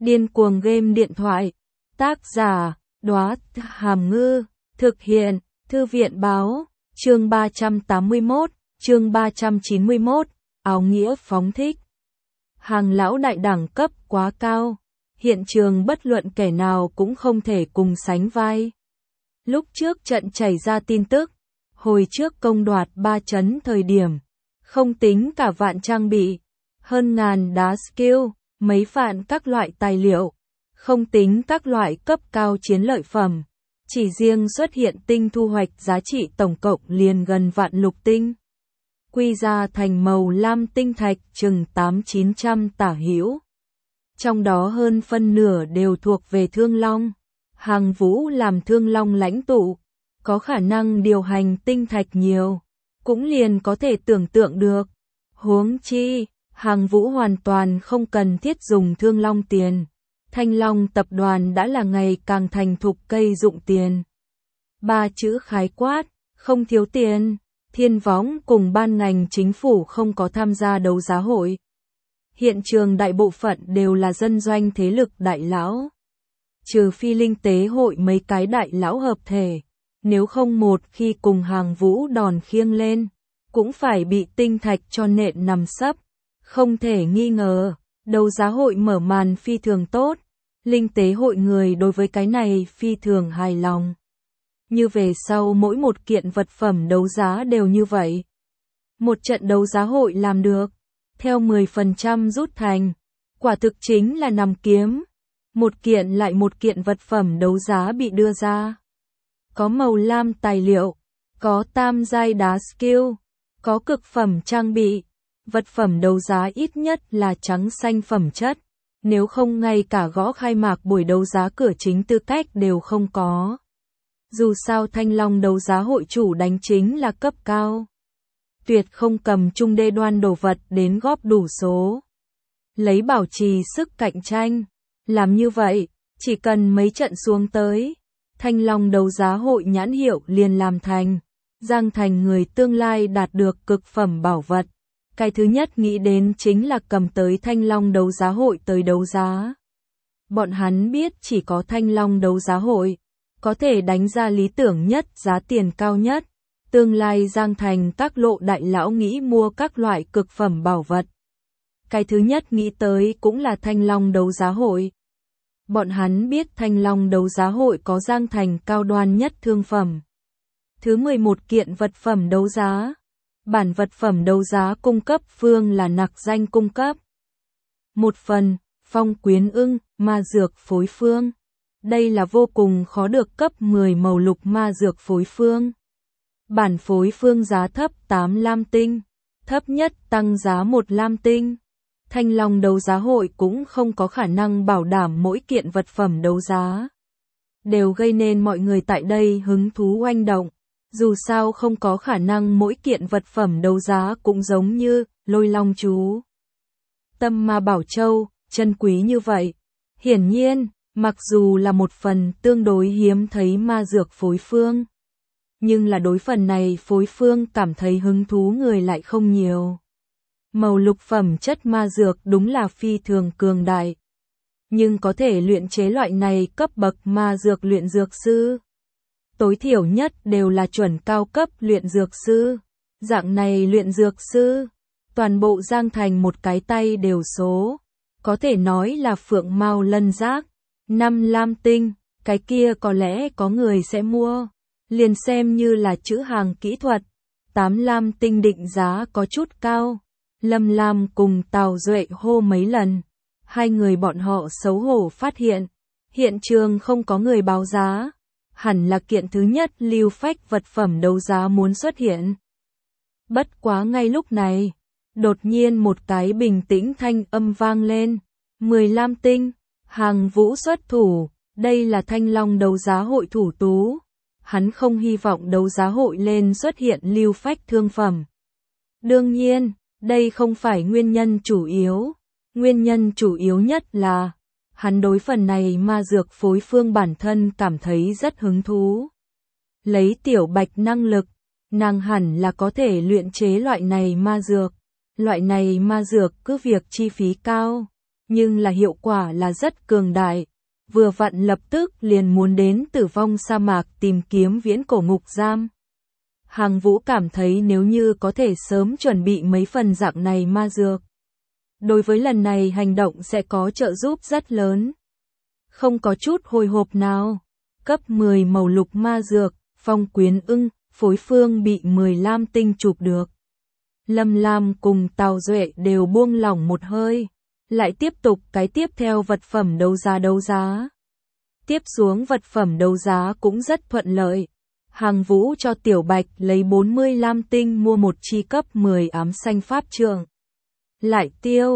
Điên cuồng game điện thoại. Tác giả, Đóa Hàm Ngư. Thực hiện, Thư viện báo. Chương 381, chương 391, áo nghĩa phóng thích. Hàng lão đại đẳng cấp quá cao. Hiện trường bất luận kẻ nào cũng không thể cùng sánh vai. Lúc trước trận chảy ra tin tức, hồi trước công đoạt 3 trấn thời điểm, không tính cả vạn trang bị, hơn ngàn đá skill, mấy vạn các loại tài liệu, không tính các loại cấp cao chiến lợi phẩm. Chỉ riêng xuất hiện tinh thu hoạch giá trị tổng cộng liền gần vạn lục tinh. Quy ra thành màu lam tinh thạch chừng 800-900 tả hữu. Trong đó hơn phân nửa đều thuộc về Thương Long. Hàng Vũ làm Thương Long lãnh tụ, có khả năng điều hành tinh thạch nhiều, cũng liền có thể tưởng tượng được. Huống chi, Hàng Vũ hoàn toàn không cần thiết dùng Thương Long tiền. Thanh Long tập đoàn đã là ngày càng thành thục cây dụng tiền. 3 chữ khái quát, không thiếu tiền. Thiên Võng cùng ban ngành chính phủ không có tham gia đấu giá hội. Hiện trường đại bộ phận đều là dân doanh thế lực đại lão. Trừ phi linh tế hội mấy cái đại lão hợp thể. Nếu không một khi cùng Hàng Vũ đòn khiêng lên, cũng phải bị tinh thạch cho nện nằm sấp. Không thể nghi ngờ, đấu giá hội mở màn phi thường tốt. Linh tế hội người đối với cái này phi thường hài lòng. Như về sau mỗi một kiện vật phẩm đấu giá đều như vậy. Một trận đấu giá hội làm được, theo 10% rút thành, quả thực chính là nằm kiếm. Một kiện lại một kiện vật phẩm đấu giá bị đưa ra. Có màu lam tài liệu, có tam giai đá skill, có cực phẩm trang bị. Vật phẩm đấu giá ít nhất là trắng xanh phẩm chất. Nếu không ngay cả gõ khai mạc buổi đấu giá cửa chính tư cách đều không có. Dù sao Thanh Long đấu giá hội chủ đánh chính là cấp cao. Tuyệt không cầm chung đê đoan đồ vật đến góp đủ số. Lấy bảo trì sức cạnh tranh. Làm như vậy, chỉ cần mấy trận xuống tới. Thanh Long đấu giá hội nhãn hiệu liền làm thành. Giang thành người tương lai đạt được cực phẩm bảo vật. Cái thứ nhất nghĩ đến chính là cầm tới Thanh Long đấu giá hội tới đấu giá. Bọn hắn biết chỉ có Thanh Long đấu giá hội có thể đánh ra lý tưởng nhất, giá tiền cao nhất. Tương lai Giang thành các lộ đại lão nghĩ mua các loại cực phẩm bảo vật. Cái thứ nhất nghĩ tới cũng là Thanh Long đấu giá hội. Bọn hắn biết Thanh Long đấu giá hội có Giang thành cao đoan nhất thương phẩm. Thứ 11 kiện vật phẩm đấu giá. Bản vật phẩm đấu giá cung cấp phương là nặc danh cung cấp. Một phần, phong quyến ưng, ma dược phối phương. Đây là vô cùng khó được cấp 10 màu lục ma dược phối phương. Bản phối phương giá thấp 8 lam tinh, thấp nhất tăng giá 1 lam tinh. Thanh Long đấu giá hội cũng không có khả năng bảo đảm mỗi kiện vật phẩm đấu giá đều gây nên mọi người tại đây hứng thú oanh động. Dù sao không có khả năng mỗi kiện vật phẩm đấu giá cũng giống như Lôi Long chú, Tâm Ma Bảo Châu, chân quý như vậy. Hiển nhiên, mặc dù là một phần tương đối hiếm thấy ma dược phối phương, nhưng là đối phần này phối phương cảm thấy hứng thú người lại không nhiều. Màu lục phẩm chất ma dược đúng là phi thường cường đại, nhưng có thể luyện chế loại này cấp bậc ma dược luyện dược sư. Tối thiểu nhất đều là chuẩn cao cấp luyện dược sư. Dạng này luyện dược sư, toàn bộ Giang thành một cái tay đều số. Có thể nói là phượng mao lân giác. 5 lam tinh, cái kia có lẽ có người sẽ mua. Liền xem như là chữ hàng kỹ thuật. 8 lam tinh định giá có chút cao. Lâm Lam cùng Tào Duệ hô mấy lần. Hai người bọn họ xấu hổ phát hiện. Hiện trường không có người báo giá. Hẳn là kiện thứ nhất lưu phách vật phẩm đấu giá muốn xuất hiện. Bất quá ngay lúc này, đột nhiên một cái bình tĩnh thanh âm vang lên. 10 lam tinh, Hàng Vũ xuất thủ, đây là Thanh Long đấu giá hội thủ tú. Hắn không hy vọng đấu giá hội lên xuất hiện lưu phách thương phẩm. Đương nhiên, đây không phải nguyên nhân chủ yếu. Nguyên nhân chủ yếu nhất là hắn đối phần này ma dược phối phương bản thân cảm thấy rất hứng thú. Lấy Tiểu Bạch năng lực, nàng hẳn là có thể luyện chế loại này ma dược. Loại này ma dược cứ việc chi phí cao, nhưng là hiệu quả là rất cường đại. Vừa vặn lập tức liền muốn đến Tử Vong sa mạc tìm kiếm viễn cổ ngục giam. Hàng Vũ cảm thấy nếu như có thể sớm chuẩn bị mấy phần dạng này ma dược, đối với lần này hành động sẽ có trợ giúp rất lớn. Không có chút hồi hộp nào. Cấp 10 màu lục ma dược, Phong Quyến Ưng, phối phương bị 10 lam tinh chụp được. Lâm Lam cùng Tào Duệ đều buông lỏng một hơi. Lại tiếp tục cái tiếp theo vật phẩm đấu giá. Tiếp xuống vật phẩm đấu giá cũng rất thuận lợi. Hàng Vũ cho Tiểu Bạch lấy 40 lam tinh mua một chi cấp 10 ám xanh pháp trượng. Lại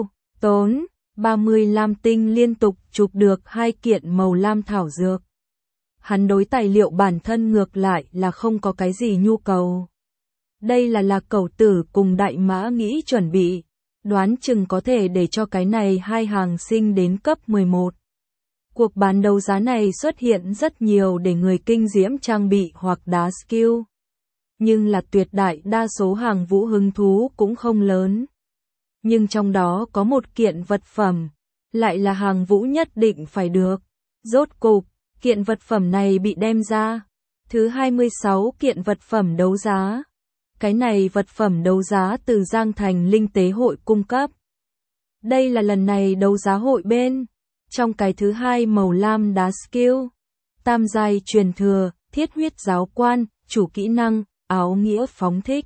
tốn 30 lam tinh liên tục chụp được 2 kiện màu lam thảo dược. Hắn đối tài liệu bản thân ngược lại là không có cái gì nhu cầu. Đây là Cẩu Tử cùng Đại Mã nghĩ chuẩn bị, đoán chừng có thể để cho cái này hai hàng sinh đến cấp 11. Cuộc bán đấu giá này xuất hiện rất nhiều để người kinh diễm trang bị hoặc đá skill. Nhưng là tuyệt đại đa số Hàng Vũ hứng thú cũng không lớn. Nhưng trong đó có một kiện vật phẩm, lại là Hàng Vũ nhất định phải được. Rốt cục, kiện vật phẩm này bị đem ra. Thứ 26 kiện vật phẩm đấu giá. Cái này vật phẩm đấu giá từ Giang Thành Linh Tế Hội cung cấp. Đây là lần này đấu giá hội bên. Trong cái thứ 2 màu lam đá skill. Tam giai truyền thừa, thiết huyết giáo quan, chủ kỹ năng, áo nghĩa phóng thích.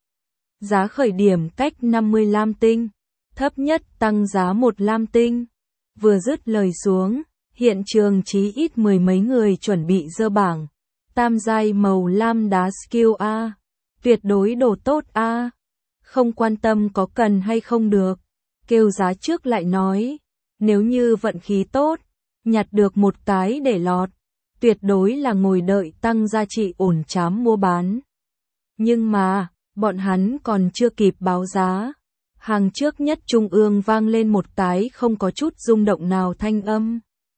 Giá khởi điểm cách 50 lam tinh. Thấp nhất tăng giá 1 lam tinh. Vừa dứt lời xuống, hiện trường chí ít mười mấy người chuẩn bị dơ bảng. Tam giai màu lam đá skill A. Tuyệt đối đồ tốt A. Không quan tâm có cần hay không được. Kêu giá trước lại nói. Nếu như vận khí tốt, nhặt được một cái để lọt. Tuyệt đối là ngồi đợi tăng giá trị ổn chám mua bán. Nhưng mà, bọn hắn còn chưa kịp báo giá. Hàng trước nhất trung ương vang lên một cái không có chút rung động nào thanh âm.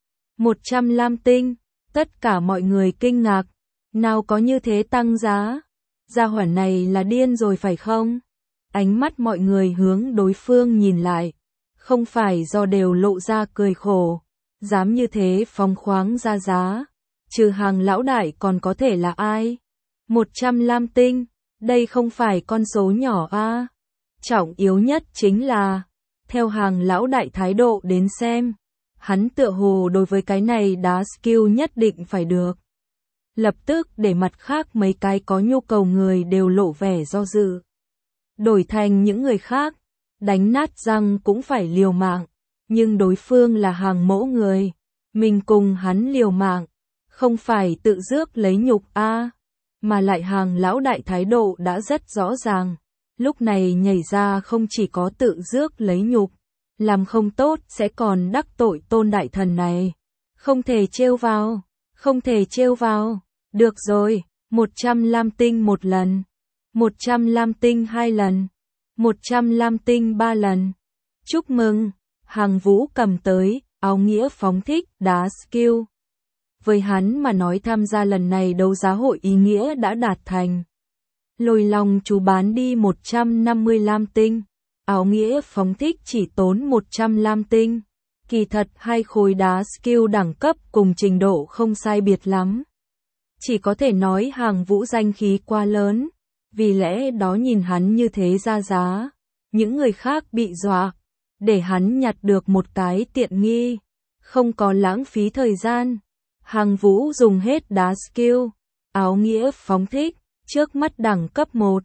100 lam tinh, tất cả mọi người kinh ngạc. Nào có như thế tăng giá? Gia hỏa này là điên rồi phải không? Ánh mắt mọi người hướng đối phương nhìn lại. Không phải do đều lộ ra cười khổ. Dám như thế phóng khoáng ra giá. Trừ Hàng lão đại còn có thể là ai? 100 lam tinh, đây không phải con số nhỏ a. Trọng yếu nhất chính là, theo Hàng lão đại thái độ đến xem, hắn tựa hồ đối với cái này đá skill nhất định phải được. Lập tức để mặt khác mấy cái có nhu cầu người đều lộ vẻ do dự. Đổi thành những người khác, đánh nát răng cũng phải liều mạng, nhưng đối phương là Hàng mẫu người, mình cùng hắn liều mạng, không phải tự rước lấy nhục a, mà lại Hàng lão đại thái độ đã rất rõ ràng. Lúc này nhảy ra không chỉ có tự rước lấy nhục, làm không tốt sẽ còn đắc tội Tôn đại thần này. Không thể trêu vào, không thể trêu vào. Được rồi, 100 lam tinh một lần, 100 lam tinh 2 lần, 100 lam tinh 3 lần. Chúc mừng, Hàng Vũ cầm tới, áo nghĩa phóng thích, đá skill. Với hắn mà nói tham gia lần này đấu giá hội ý nghĩa đã đạt thành. Lôi Long chú bán đi 150 lam tinh, áo nghĩa phóng thích chỉ tốn 100 lam tinh. Kỳ thật hai khối đá skill đẳng cấp cùng trình độ không sai biệt lắm. Chỉ có thể nói Hàng Vũ danh khí quá lớn, vì lẽ đó nhìn hắn như thế ra giá, những người khác bị dọa, để hắn nhặt được một cái tiện nghi, không có lãng phí thời gian. Hàng Vũ dùng hết đá skill, áo nghĩa phóng thích, trước mắt đẳng cấp 1,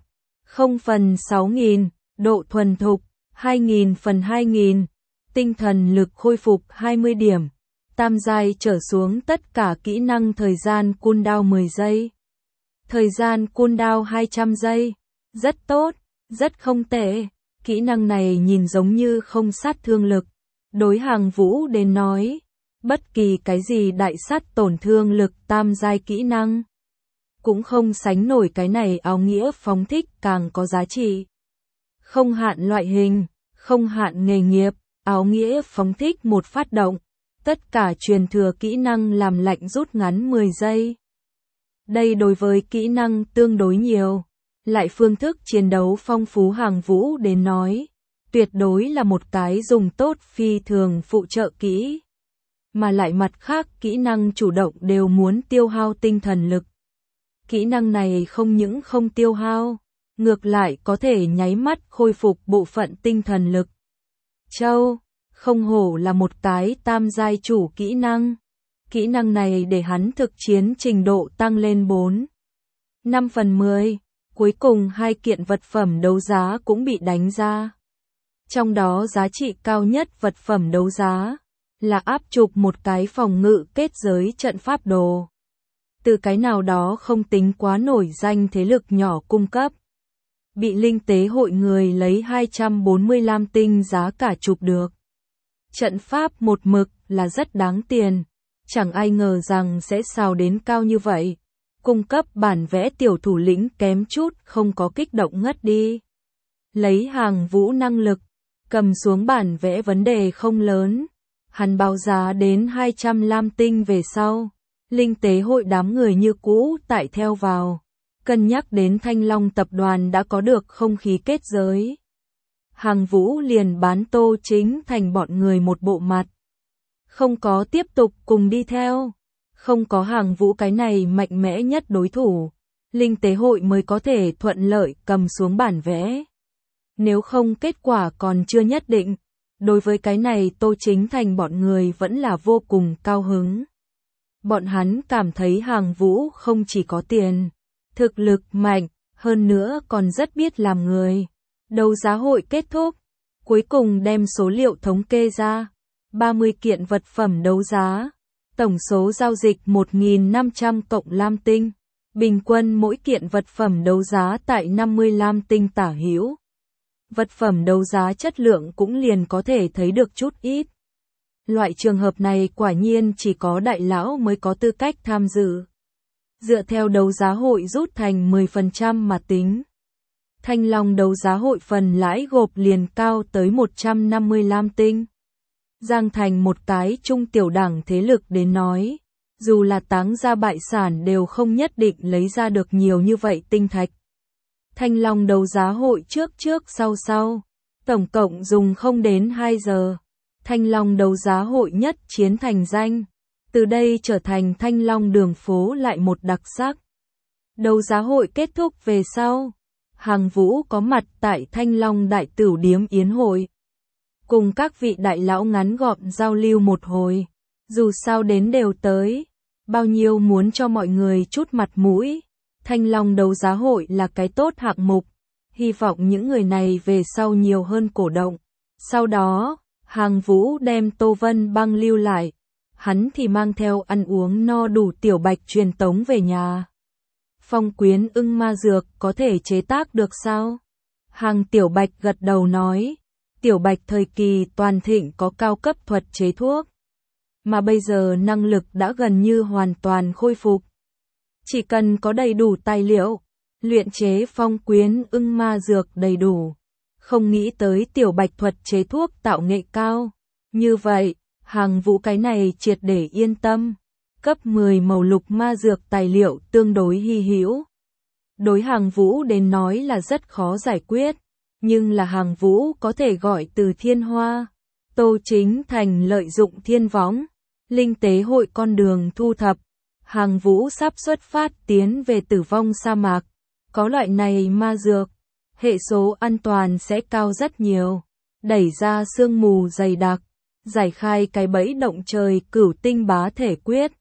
0/6000, độ thuần thục, 2000/2000, tinh thần lực khôi phục 20 điểm. Tam giai trở xuống tất cả kỹ năng thời gian cooldown 10 giây. Thời gian cooldown 200 giây. Rất tốt, rất không tệ. Kỹ năng này nhìn giống như không sát thương lực. Đối Hàng Vũ đến nói, bất kỳ cái gì đại sát tổn thương lực tam giai kỹ năng cũng không sánh nổi cái này áo nghĩa phóng thích càng có giá trị. Không hạn loại hình, không hạn nghề nghiệp, áo nghĩa phóng thích một phát động. Tất cả truyền thừa kỹ năng làm lạnh rút ngắn 10 giây. Đây đối với kỹ năng tương đối nhiều, lại phương thức chiến đấu phong phú Hàng Vũ đến nói, tuyệt đối là một cái dùng tốt phi thường phụ trợ kỹ. Mà lại mặt khác kỹ năng chủ động đều muốn tiêu hao tinh thần lực. Kỹ năng này không những không tiêu hao, ngược lại có thể nháy mắt khôi phục bộ phận tinh thần lực. Châu, không hổ là một cái tam giai chủ kỹ năng. Kỹ năng này để hắn thực chiến trình độ tăng lên 4/5/10. Cuối cùng hai kiện vật phẩm đấu giá cũng bị đánh ra. Trong đó giá trị cao nhất vật phẩm đấu giá là áp chụp một cái phòng ngự kết giới trận pháp đồ. Từ cái nào đó không tính quá nổi danh thế lực nhỏ cung cấp. Bị linh tế hội người lấy 245 tinh giá cả chụp được. Trận pháp một mực là rất đáng tiền. Chẳng ai ngờ rằng sẽ xào đến cao như vậy. Cung cấp bản vẽ tiểu thủ lĩnh kém chút không có kích động ngất đi. Lấy Hàng Vũ năng lực, cầm xuống bản vẽ vấn đề không lớn. Hắn báo giá đến 200 lam tinh về sau. Linh tế hội đám người như cũ tại theo vào. Cân nhắc đến Thanh Long tập đoàn đã có được không khí kết giới. Hàng Vũ liền bán Tô Chính Thành bọn người một bộ mặt. Không có tiếp tục cùng đi theo. Không có Hàng Vũ cái này mạnh mẽ nhất đối thủ. Linh tế hội mới có thể thuận lợi cầm xuống bản vẽ. Nếu không kết quả còn chưa nhất định. Đối với cái này Tô Chính Thành bọn người vẫn là vô cùng cao hứng. Bọn hắn cảm thấy Hàng Vũ không chỉ có tiền, thực lực mạnh, hơn nữa còn rất biết làm người. Đấu giá hội kết thúc, cuối cùng đem số liệu thống kê ra. 30 kiện vật phẩm đấu giá, tổng số giao dịch 1.500 cộng lam tinh. Bình quân mỗi kiện vật phẩm đấu giá tại 50 lam tinh tả hữu. Vật phẩm đấu giá chất lượng cũng liền có thể thấy được chút ít. Loại trường hợp này quả nhiên chỉ có đại lão mới có tư cách tham dự. Dựa theo đấu giá hội rút thành 10% mà tính. Thanh Long đấu giá hội phần lãi gộp liền cao tới 150 lam tinh. Giang Thành một cái trung tiểu đẳng thế lực đến nói, dù là táng ra bại sản đều không nhất định lấy ra được nhiều như vậy tinh thạch. Thanh Long đấu giá hội trước sau, tổng cộng dùng không đến 2 giờ. Thanh Long đấu giá hội nhất chiến thành danh, từ đây trở thành Thanh Long đường phố lại một đặc sắc. Đấu giá hội kết thúc về sau, Hàng Vũ có mặt tại Thanh Long đại tửu điếm yến hội. Cùng các vị đại lão ngắn gọn giao lưu một hồi, dù sao đến đều tới, bao nhiêu muốn cho mọi người chút mặt mũi. Thanh Long đấu giá hội là cái tốt hạng mục, hy vọng những người này về sau nhiều hơn cổ động. Sau đó, Hàng Vũ đem Tô Vân Băng lưu lại, hắn thì mang theo ăn uống no đủ Tiểu Bạch truyền tống về nhà. Phong Quyến ưng ma dược có thể chế tác được sao? Hàng Tiểu Bạch gật đầu nói, Tiểu Bạch thời kỳ toàn thịnh có cao cấp thuật chế thuốc, mà bây giờ năng lực đã gần như hoàn toàn khôi phục. Chỉ cần có đầy đủ tài liệu, luyện chế Phong Quyến ưng ma dược đầy đủ. Không nghĩ tới Tiểu Bạch thuật chế thuốc tạo nghệ cao. Như vậy, Hàng Vũ cái này triệt để yên tâm. Cấp 10 màu lục ma dược tài liệu tương đối hy hữu. Đối Hàng Vũ đến nói là rất khó giải quyết, nhưng là Hàng Vũ có thể gọi từ thiên hoa. Tô Chính Thành lợi dụng thiên võng, linh tế hội con đường thu thập. Hàng Vũ sắp xuất phát tiến về tử vong sa mạc. Có loại này ma dược, hệ số an toàn sẽ cao rất nhiều. Đẩy ra sương mù dày đặc, giải khai cái bẫy động trời cửu tinh bá thể quyết.